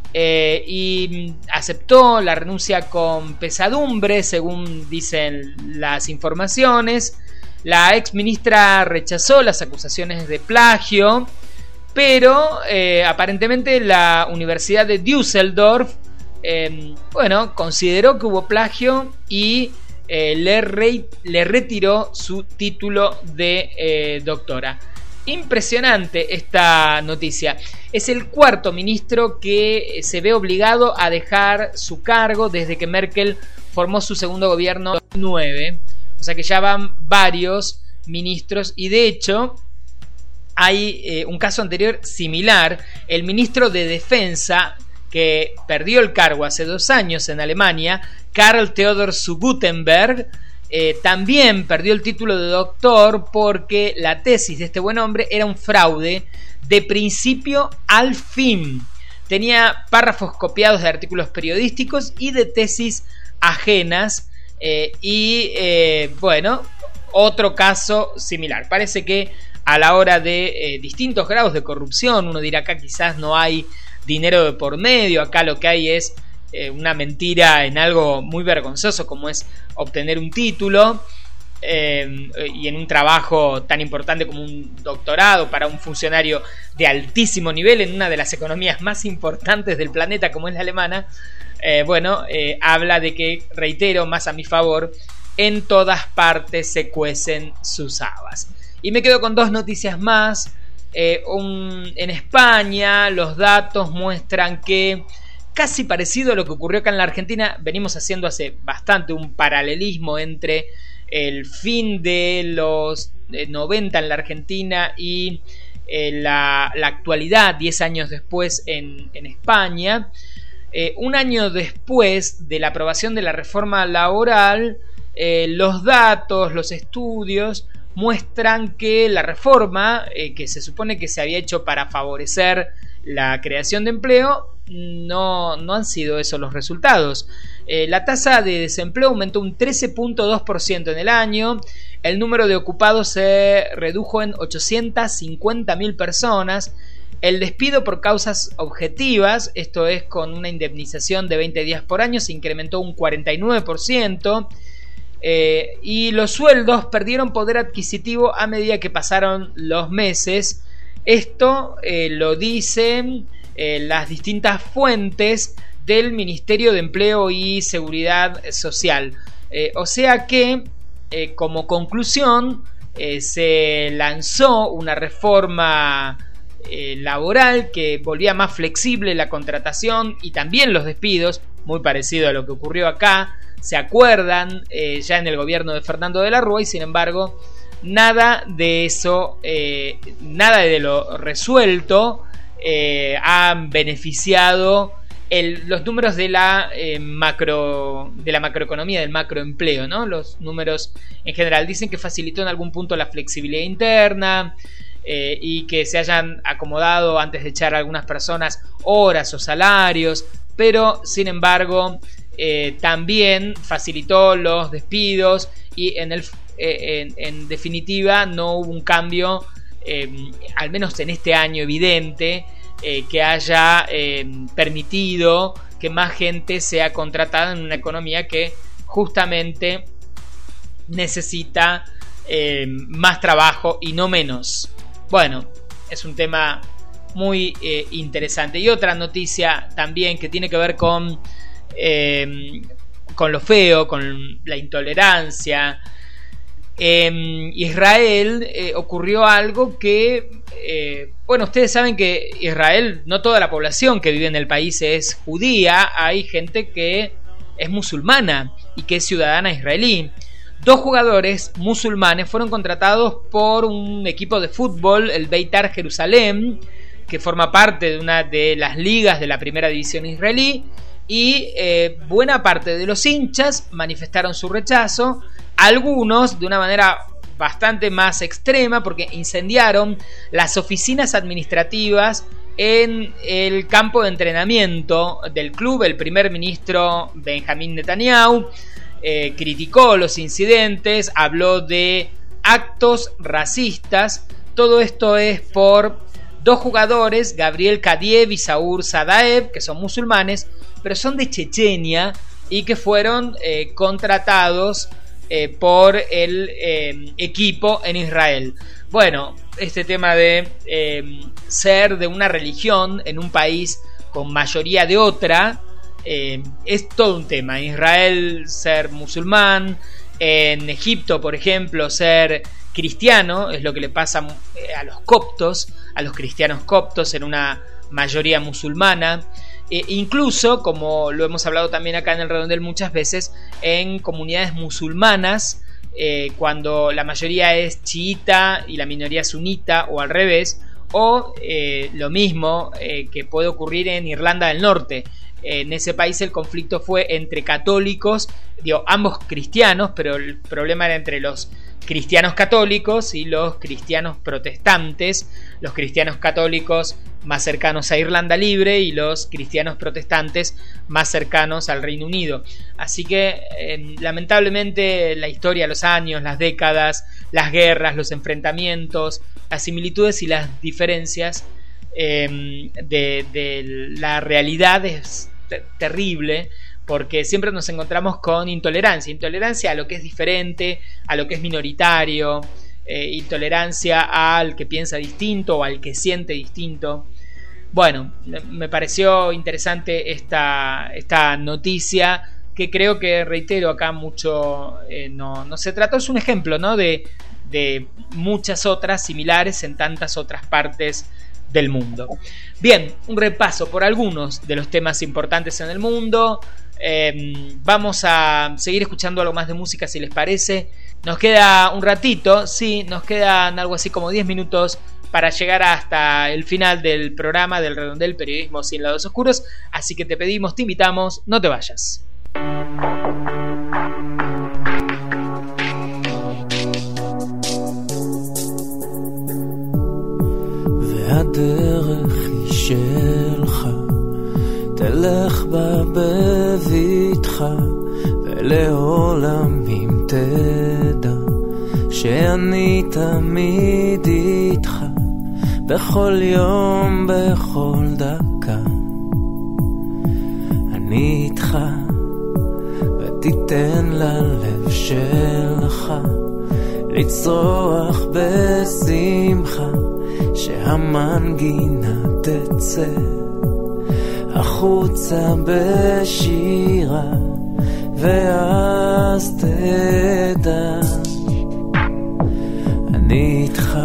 y aceptó la renuncia con pesadumbre, según dicen las informaciones. La ex ministra rechazó las acusaciones de plagio, pero aparentemente la Universidad de Düsseldorf consideró que hubo plagio y le retiró su título de doctora. Impresionante esta noticia. Es el 4º ministro que se ve obligado a dejar su cargo desde que Merkel formó su segundo gobierno en 2009. O sea que ya van varios ministros, y de hecho hay un caso anterior similar. El ministro de Defensa, que perdió el cargo hace 2 años en Alemania, Karl Theodor zu Guttenberg, también perdió el título de doctor porque la tesis de este buen hombre era un fraude de principio al fin. Tenía párrafos copiados de artículos periodísticos y de tesis ajenas. Otro caso similar. Parece que a la hora de distintos grados de corrupción, uno dirá acá quizás no hay dinero de por medio, acá lo que hay es una mentira en algo muy vergonzoso como es obtener un título y en un trabajo tan importante como un doctorado para un funcionario de altísimo nivel en una de las economías más importantes del planeta como es la alemana. Habla de que, reitero, más a mi favor, en todas partes se cuecen sus habas. Y me quedo con 2 noticias más. En España los datos muestran que casi parecido a lo que ocurrió acá en la Argentina. Venimos haciendo hace bastante un paralelismo entre el fin de los 90 en la Argentina y la actualidad, 10 años después en España. Un año después de la aprobación de la reforma laboral, los datos, los estudios muestran que la reforma, que se supone que se había hecho para favorecer la creación de empleo, no han sido esos los resultados. La tasa de desempleo aumentó un 13.2% en el año, el número de ocupados se redujo en 850.000 personas, el despido por causas objetivas, esto es con una indemnización de 20 días por año, se incrementó un 49%, y los sueldos perdieron poder adquisitivo a medida que pasaron los meses. Esto lo dicen las distintas fuentes del Ministerio de Empleo y Seguridad Social. O sea que, como conclusión, se lanzó una reforma laboral que volvía más flexible la contratación y también los despidos, muy parecido a lo que ocurrió acá. Se acuerdan ya en el gobierno de Fernando de la Rúa, y sin embargo nada de eso, nada de lo resuelto han beneficiado los números de la macroeconomía, del macroempleo, ¿no? Los números en general dicen que facilitó en algún punto la flexibilidad interna, y que se hayan acomodado antes de echar a algunas personas horas o salarios, pero sin embargo también facilitó los despidos y en definitiva no hubo un cambio, al menos en este año evidente, que haya permitido que más gente sea contratada en una economía que justamente necesita más trabajo y no menos. Bueno, es un tema muy interesante. Y otra noticia también que tiene que ver con lo feo, con la intolerancia. En Israel ocurrió algo que, bueno, ustedes saben que Israel, no toda la población que vive en el país es judía, hay gente que es musulmana y que es ciudadana israelí. 2 jugadores musulmanes fueron contratados por un equipo de fútbol, el Beitar Jerusalén, que forma parte de una de las ligas de la primera división israelí, y buena parte de los hinchas manifestaron su rechazo, algunos de una manera bastante más extrema, porque incendiaron las oficinas administrativas en el campo de entrenamiento del club. El primer ministro Benjamín Netanyahu criticó los incidentes, habló de actos racistas. Todo esto es por 2 jugadores, Gabriel Kadiev y Saur Sadaev, que son musulmanes, pero son de Chechenia y que fueron contratados por el equipo en Israel. Bueno, este tema de ser de una religión en un país con mayoría de otra es todo un tema. En Israel ser musulmán, en Egipto, por ejemplo, ser cristiano, es lo que le pasa a los coptos, a los cristianos coptos en una mayoría musulmana. Incluso, como lo hemos hablado también acá en el Redondel muchas veces, en comunidades musulmanas, cuando la mayoría es chiita y la minoría sunita, o al revés, o lo mismo que puede ocurrir en Irlanda del Norte. En ese país el conflicto fue entre católicos, ambos cristianos, pero el problema era entre los cristianos católicos y los cristianos protestantes, los cristianos católicos más cercanos a Irlanda Libre y los cristianos protestantes más cercanos al Reino Unido. Así que lamentablemente la historia, los años, las décadas, las guerras, los enfrentamientos, las similitudes y las diferencias de la realidad es terrible, porque siempre nos encontramos con intolerancia a lo que es diferente, a lo que es minoritario, intolerancia al que piensa distinto o al que siente distinto. Bueno, me pareció interesante esta noticia, que creo que, reitero acá mucho, no se trató, es un ejemplo, ¿no?, de muchas otras similares en tantas otras partes del mundo. Bien, un repaso por algunos de los temas importantes en el mundo. Vamos a seguir escuchando algo más de música, si les parece. Nos queda un ratito, sí, nos quedan algo así como 10 minutos para llegar hasta el final del programa del Redondel, Periodismo sin lados oscuros. Así que te pedimos, te invitamos, no te vayas. והדרך היא שלך, תלך בה בביתך, ולעולם אם תדע שאני תמיד איתך, בכל יום בכל דקה אני איתך, ותיתן ללב שלך לצרוח בשמחה, שהמנגינה תצא החוצה בשירה, ואז תדע אני איתך.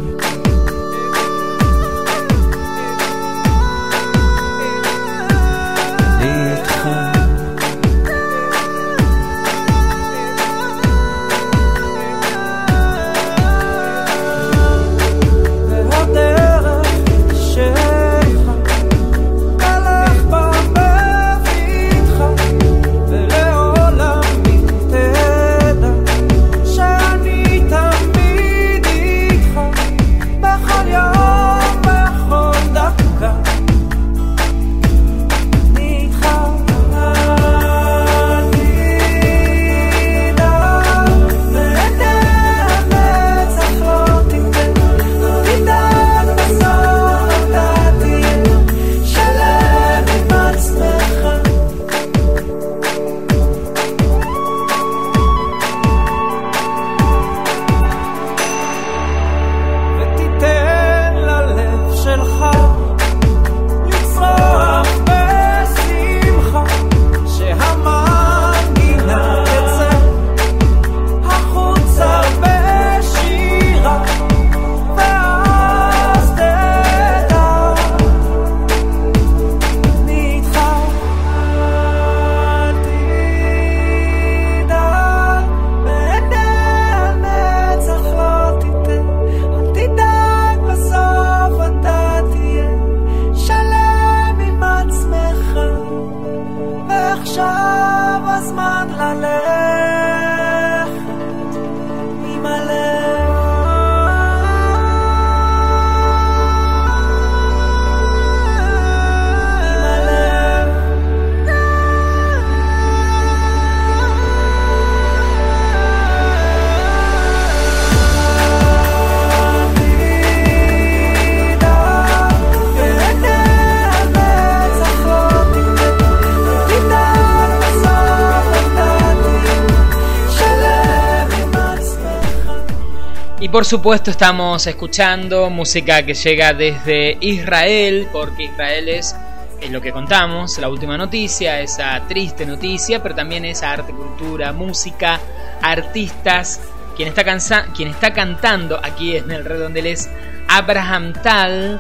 Y por supuesto estamos escuchando música que llega desde Israel, porque Israel es lo que contamos, la última noticia, esa triste noticia, pero también esa arte, cultura, música, artistas. Quien está cantando aquí en el Redondel es Abraham Tal,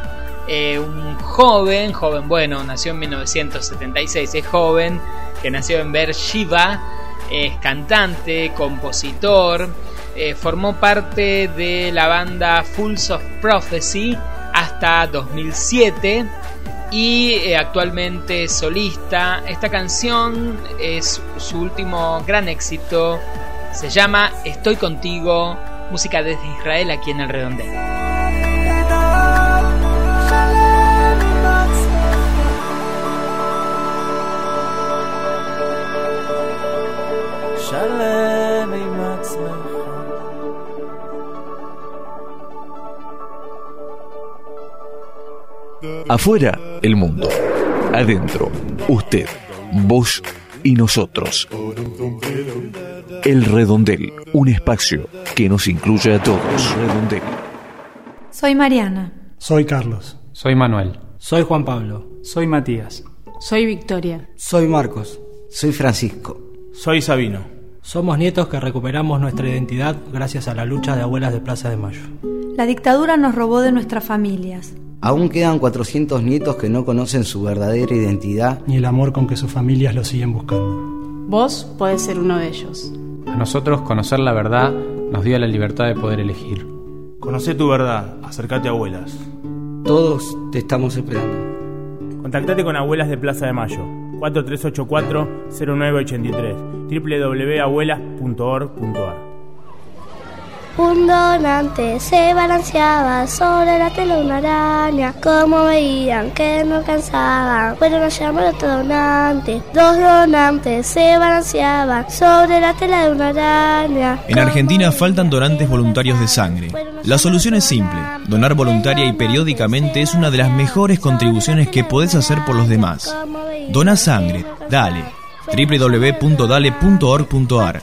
un joven, bueno, nació en 1976, es joven, que nació en Beersheba, es cantante, compositor. Formó parte de la banda Fools of Prophecy hasta 2007 y actualmente es solista. Esta canción es su último gran éxito, se llama Estoy Contigo, música desde Israel aquí en el Redondel. Afuera, el mundo. Adentro, usted, vos y nosotros. El Redondel, un espacio que nos incluye a todos. Redondel. Soy Mariana. Soy Carlos. Soy Manuel. Soy Juan Pablo. Soy Matías. Soy Victoria. Soy Marcos. Soy Francisco. Soy Sabino. Somos nietos que recuperamos nuestra identidad gracias a la lucha de abuelas de Plaza de Mayo. La dictadura nos robó de nuestras familias. Aún quedan 400 nietos que no conocen su verdadera identidad ni el amor con que sus familias lo siguen buscando. Vos podés ser uno de ellos. A nosotros conocer la verdad nos dio la libertad de poder elegir. Conocé tu verdad, acércate a Abuelas. Todos te estamos esperando. Contactate con Abuelas de Plaza de Mayo, 4384-0983, www.abuelas.org.ar. Un donante se balanceaba sobre la tela de una araña. Como veían que no cansaban, fueron a llamar a otro donante. Dos donantes se balanceaban sobre la tela de una araña. En Argentina faltan donantes voluntarios de sangre. La solución es simple. Donar voluntaria y periódicamente es una de las mejores contribuciones que podés hacer por los demás. Dona sangre, dale. www.dale.org.ar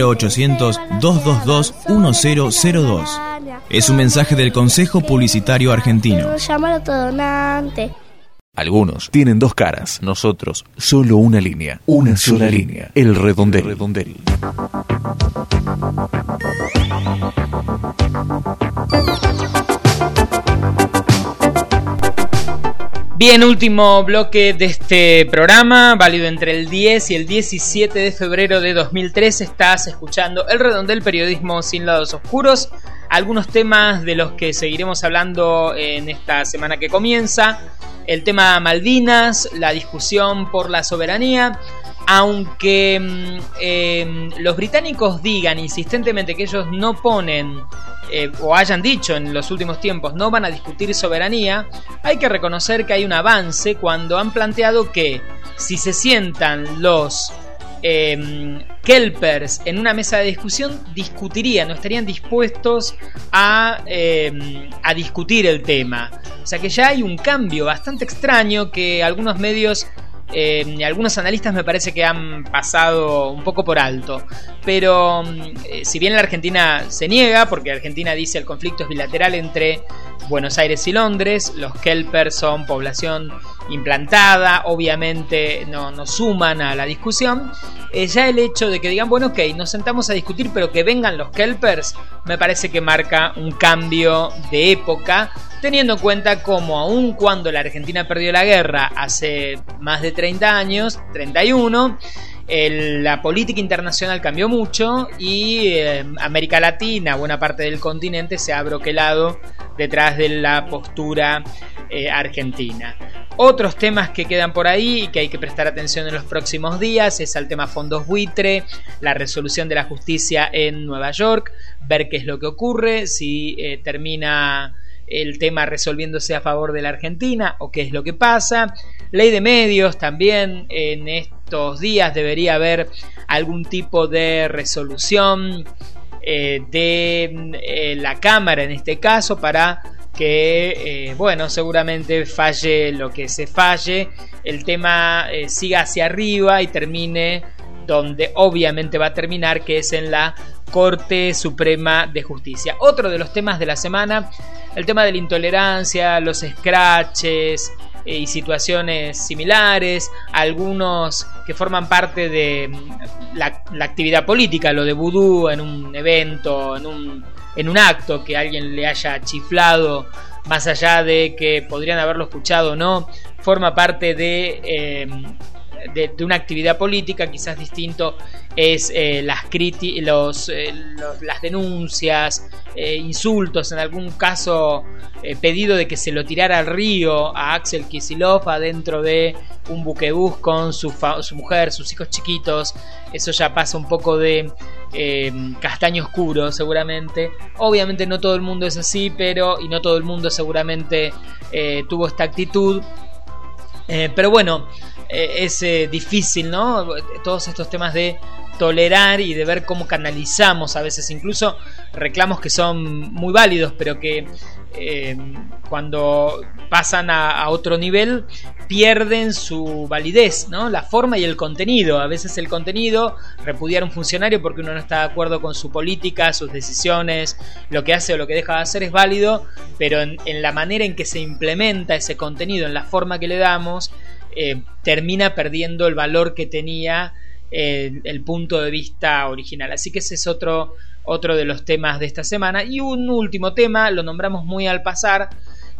0800-222-1002. Es un mensaje del Consejo Publicitario Argentino. Llamar a otro donante. Algunos tienen dos caras, nosotros solo una línea. Una sola línea. El Redondel. Bien, último bloque de este programa, válido entre el 10 y el 17 de febrero de 2003. Estás escuchando El Redondel, periodismo sin lados oscuros. Algunos temas de los que seguiremos hablando en esta semana que comienza. El tema Malvinas, la discusión por la soberanía. Aunque los británicos digan insistentemente que ellos no ponen, o hayan dicho en los últimos tiempos, no van a discutir soberanía, hay que reconocer que hay un avance cuando han planteado que si se sientan los kelpers en una mesa de discusión, discutirían, no estarían dispuestos a discutir el tema. O sea que ya hay un cambio bastante extraño que algunos medios y algunos analistas me parece que han pasado un poco por alto. Pero si bien la Argentina se niega, porque Argentina dice el conflicto es bilateral entre Buenos Aires y Londres, los kelpers son población implantada, obviamente no suman a la discusión. Ya el hecho de que digan, bueno, ok, nos sentamos a discutir, pero que vengan los kelpers, me parece que marca un cambio de época, teniendo en cuenta como aun cuando la Argentina perdió la guerra hace más de 30 años, 31, la política internacional cambió mucho y América Latina, buena parte del continente, se ha broquelado detrás de la postura argentina. Otros temas que quedan por ahí y que hay que prestar atención en los próximos días es el tema fondos buitre, la resolución de la justicia en Nueva York, ver qué es lo que ocurre, si termina el tema resolviéndose a favor de la Argentina o qué es lo que pasa. Ley de medios también, en estos días debería haber algún tipo de resolución de la Cámara en este caso para que seguramente falle lo que se falle, el tema siga hacia arriba y termine donde obviamente va a terminar, que es en la Corte Suprema de Justicia. Otro de los temas de la semana, el tema de la intolerancia, los scratches y situaciones similares, algunos que forman parte de la actividad política, lo de vudú en un evento, en un acto, que alguien le haya chiflado, más allá de que podrían haberlo escuchado o no, forma parte de una actividad política. Quizás distinto es las denuncias, insultos, en algún caso pedido de que se lo tirara al río a Axel Kicillof adentro de un buquebús con su mujer, sus hijos chiquitos. Eso ya pasa un poco de castaño oscuro seguramente. Obviamente no todo el mundo es así, y no todo el mundo seguramente tuvo esta actitud. Pero bueno, es difícil, ¿no? Todos estos temas de tolerar y de ver cómo canalizamos a veces incluso reclamos que son muy válidos, pero que cuando pasan a otro nivel pierden su validez, ¿no? La forma y el contenido. A veces el contenido, repudiar a un funcionario porque uno no está de acuerdo con su política, sus decisiones, lo que hace o lo que deja de hacer es válido, pero en la manera en que se implementa ese contenido, en la forma que le damos, termina perdiendo el valor que tenía el punto de vista original. Así que ese es otro de los temas de esta semana. Y un último tema, lo nombramos muy al pasar,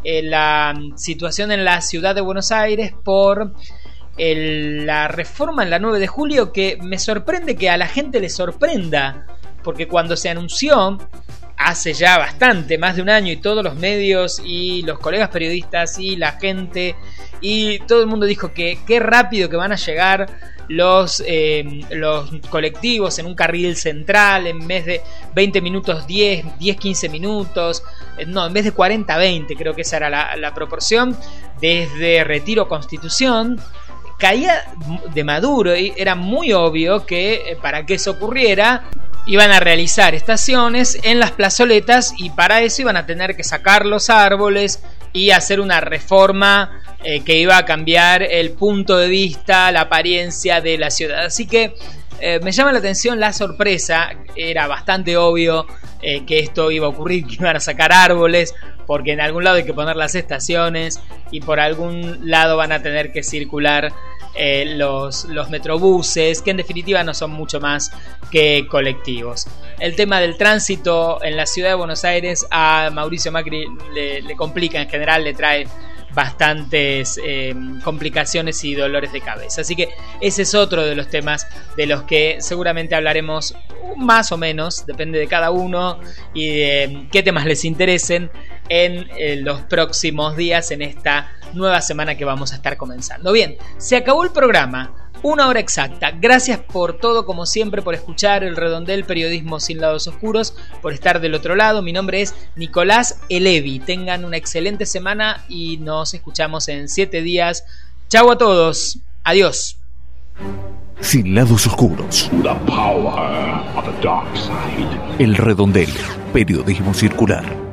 la situación en la ciudad de Buenos Aires por la reforma en la 9 de julio, que me sorprende que a la gente le sorprenda, porque cuando se anunció hace ya bastante, más de un año, y todos los medios y los colegas periodistas y la gente y todo el mundo dijo que qué rápido que van a llegar los colectivos en un carril central, en vez de 20 minutos 10-15 minutos, no, en vez de 40-20, creo que esa era la proporción, desde Retiro Constitución. Caía de Maduro y era muy obvio que para que eso ocurriera iban a realizar estaciones en las plazoletas, y para eso iban a tener que sacar los árboles y hacer una reforma que iba a cambiar el punto de vista, la apariencia de la ciudad. Así que me llama la atención la sorpresa. Era bastante obvio que esto iba a ocurrir, que iban a sacar árboles, porque en algún lado hay que poner las estaciones y por algún lado van a tener que circular los metrobuses, que en definitiva no son mucho más que colectivos. El tema del tránsito en la ciudad de Buenos Aires a Mauricio Macri le complica, en general le trae bastantes complicaciones y dolores de cabeza. Así que ese es otro de los temas de los que seguramente hablaremos más o menos, depende de cada uno y de qué temas les interesen en los próximos días, en esta nueva semana que vamos a estar comenzando. Bien, se acabó el programa. 1 hora exacta. Gracias por todo, como siempre, por escuchar El Redondel, periodismo sin lados oscuros, por estar del otro lado. Mi nombre es Nicolás Elevi. Tengan una excelente semana y nos escuchamos en 7 días. Chau a todos. Adiós. Sin lados oscuros. El Redondel, periodismo circular.